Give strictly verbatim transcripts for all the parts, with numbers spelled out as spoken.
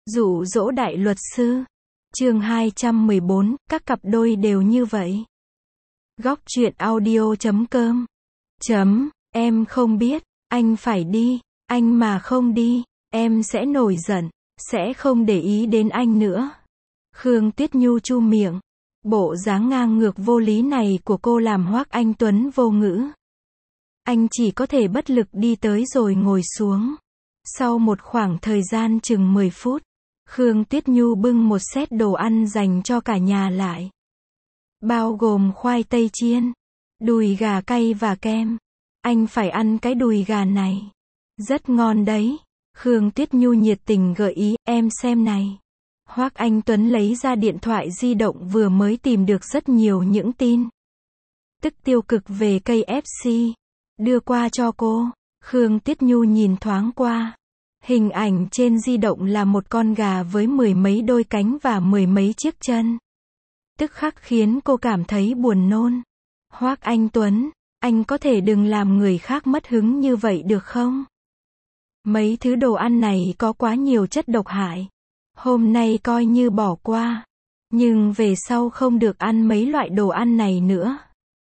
Dụ dỗ đại luật sư. Chương hai trăm mười bốn, các cặp đôi đều như vậy. Góc truyện audio chấm com. Chấm, em không biết, anh phải đi, anh mà không đi, em sẽ nổi giận, sẽ không để ý đến anh nữa. Khương Tuyết Nhu chu miệng. Bộ dáng ngang ngược vô lý này của cô làm Hoắc Anh Tuấn vô ngữ. Anh chỉ có thể bất lực đi tới rồi ngồi xuống. Sau một khoảng thời gian chừng mười phút, Khương Tuyết Nhu bưng một set đồ ăn dành cho cả nhà lại. Bao gồm khoai tây chiên, đùi gà cay và kem. Anh phải ăn cái đùi gà này. Rất ngon đấy. Khương Tuyết Nhu nhiệt tình gợi ý, em xem này. Hoắc Anh Tuấn lấy ra điện thoại di động vừa mới tìm được rất nhiều những tin tức tiêu cực về ca ép xê. Đưa qua cho cô. Khương Tuyết Nhu nhìn thoáng qua. Hình ảnh trên di động là một con gà với mười mấy đôi cánh và mười mấy chiếc chân. Tức khắc khiến cô cảm thấy buồn nôn. Hoắc Anh Tuấn, anh có thể đừng làm người khác mất hứng như vậy được không? Mấy thứ đồ ăn này có quá nhiều chất độc hại. Hôm nay coi như bỏ qua. Nhưng về sau không được ăn mấy loại đồ ăn này nữa.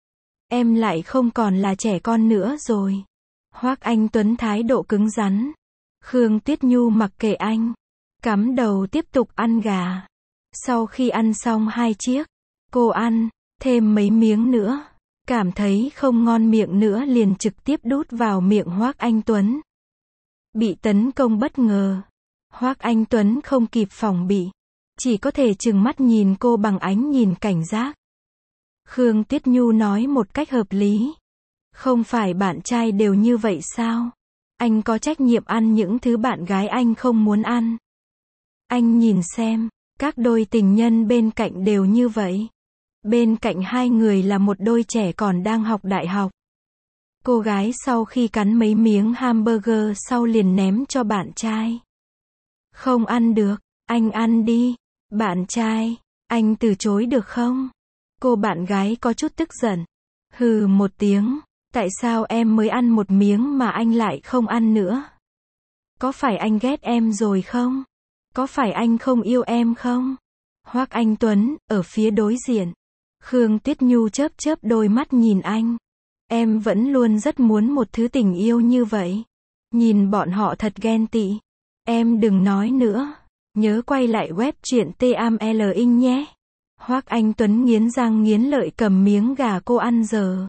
Em lại không còn là trẻ con nữa rồi. Hoắc Anh Tuấn thái độ cứng rắn. Khương Tuyết Nhu mặc kệ anh. Cắm đầu tiếp tục ăn gà. Sau khi ăn xong hai chiếc, cô ăn thêm mấy miếng nữa. Cảm thấy không ngon miệng nữa liền trực tiếp đút vào miệng Hoắc Anh Tuấn. Bị tấn công bất ngờ. Hoắc Anh Tuấn không kịp phòng bị. Chỉ có thể trừng mắt nhìn cô bằng ánh nhìn cảnh giác. Khương Tuyết Nhu nói một cách hợp lý. Không phải bạn trai đều như vậy sao? Anh có trách nhiệm ăn những thứ bạn gái anh không muốn ăn. Anh nhìn xem, các đôi tình nhân bên cạnh đều như vậy. Bên cạnh hai người là một đôi trẻ còn đang học đại học. Cô gái sau khi cắn mấy miếng hamburger sau liền ném cho bạn trai. Không ăn được, anh ăn đi. Bạn trai, anh từ chối được không? Cô bạn gái có chút tức giận. Hừ một tiếng, tại sao em mới ăn một miếng mà anh lại không ăn nữa? Có phải anh ghét em rồi không? Có phải anh không yêu em không? Hoắc Anh Tuấn, ở phía đối diện. Khương Tuyết Nhu chớp chớp đôi mắt nhìn anh. Em vẫn luôn rất muốn một thứ tình yêu như vậy. Nhìn bọn họ thật ghen tị. Em đừng nói nữa. Nhớ quay lại web truyện tê am lờ inh nhé. Hoắc Anh Tuấn nghiến răng nghiến lợi cầm miếng gà cô ăn giờ.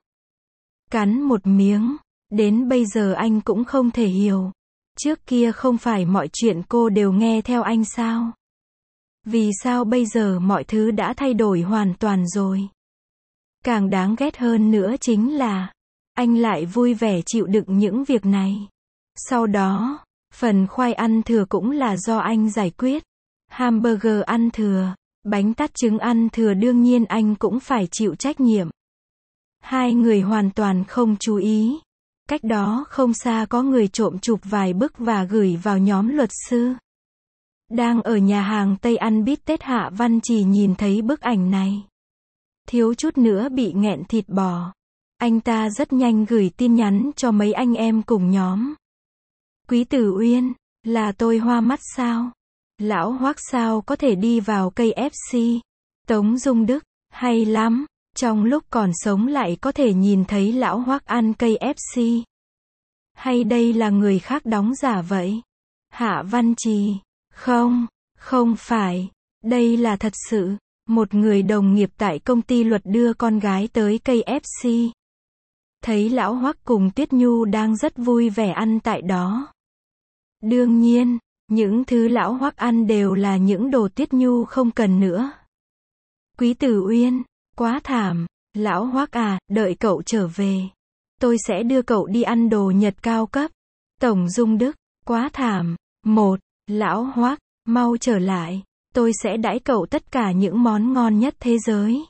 Cắn một miếng. Đến bây giờ anh cũng không thể hiểu. Trước kia không phải mọi chuyện cô đều nghe theo anh sao? Vì sao bây giờ mọi thứ đã thay đổi hoàn toàn rồi? Càng đáng ghét hơn nữa chính là anh lại vui vẻ chịu đựng những việc này. Sau đó, phần khoai ăn thừa cũng là do anh giải quyết. Hamburger ăn thừa, bánh tát trứng ăn thừa đương nhiên anh cũng phải chịu trách nhiệm. Hai người hoàn toàn không chú ý. Cách đó không xa có người trộm chụp vài bức và gửi vào nhóm luật sư. Đang ở nhà hàng Tây ăn bít tết Hạ Văn Trì nhìn thấy bức ảnh này. Thiếu chút nữa bị nghẹn thịt bò. Anh ta rất nhanh gửi tin nhắn cho mấy anh em cùng nhóm. Quý Tử Uyên, là tôi hoa mắt sao? Lão Hoắc sao có thể đi vào ca ép xê? Tống Dung Đức, hay lắm. Trong lúc còn sống lại có thể nhìn thấy lão Hoắc ăn ca ép xê. Hay đây là người khác đóng giả vậy? Hạ Văn Trì, không, không phải. Đây là thật sự. Một người đồng nghiệp tại công ty luật đưa con gái tới ca ép xê. Thấy lão Hoắc cùng Tuyết Nhu đang rất vui vẻ ăn tại đó. Đương nhiên, những thứ lão Hoắc ăn đều là những đồ Tuyết Nhu không cần nữa. Quý Tử Uyên, quá thảm. Lão Hoắc à, đợi cậu trở về. Tôi sẽ đưa cậu đi ăn đồ Nhật cao cấp. Tổng Dung Đức, quá thảm. Một, lão Hoắc, mau trở lại. Tôi sẽ đãi cậu tất cả những món ngon nhất thế giới.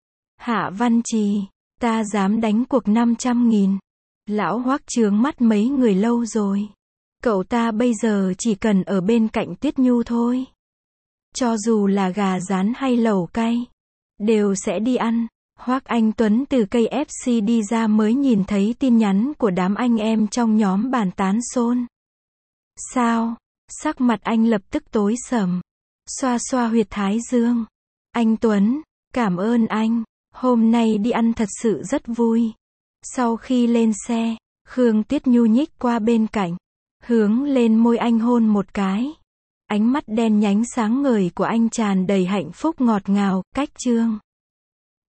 Hạ Văn Trì, ta dám đánh cuộc năm trăm nghìn. Lão Hoắc trướng mắt mấy người lâu rồi. Cậu ta bây giờ chỉ cần ở bên cạnh Tuyết Nhu thôi. Cho dù là gà rán hay lẩu cay, đều sẽ đi ăn. Hoắc Anh Tuấn từ ca ép xê đi ra mới nhìn thấy tin nhắn của đám anh em trong nhóm bàn tán xôn. Sao? Sắc mặt anh lập tức tối sầm. Xoa xoa huyệt thái dương. Anh Tuấn, cảm ơn anh. Hôm nay đi ăn thật sự rất vui. Sau khi lên xe, Khương Tuyết Nhu nhích qua bên cạnh, hướng lên môi anh hôn một cái. Ánh mắt đen nhánh sáng ngời của anh tràn đầy hạnh phúc ngọt ngào, cách chương.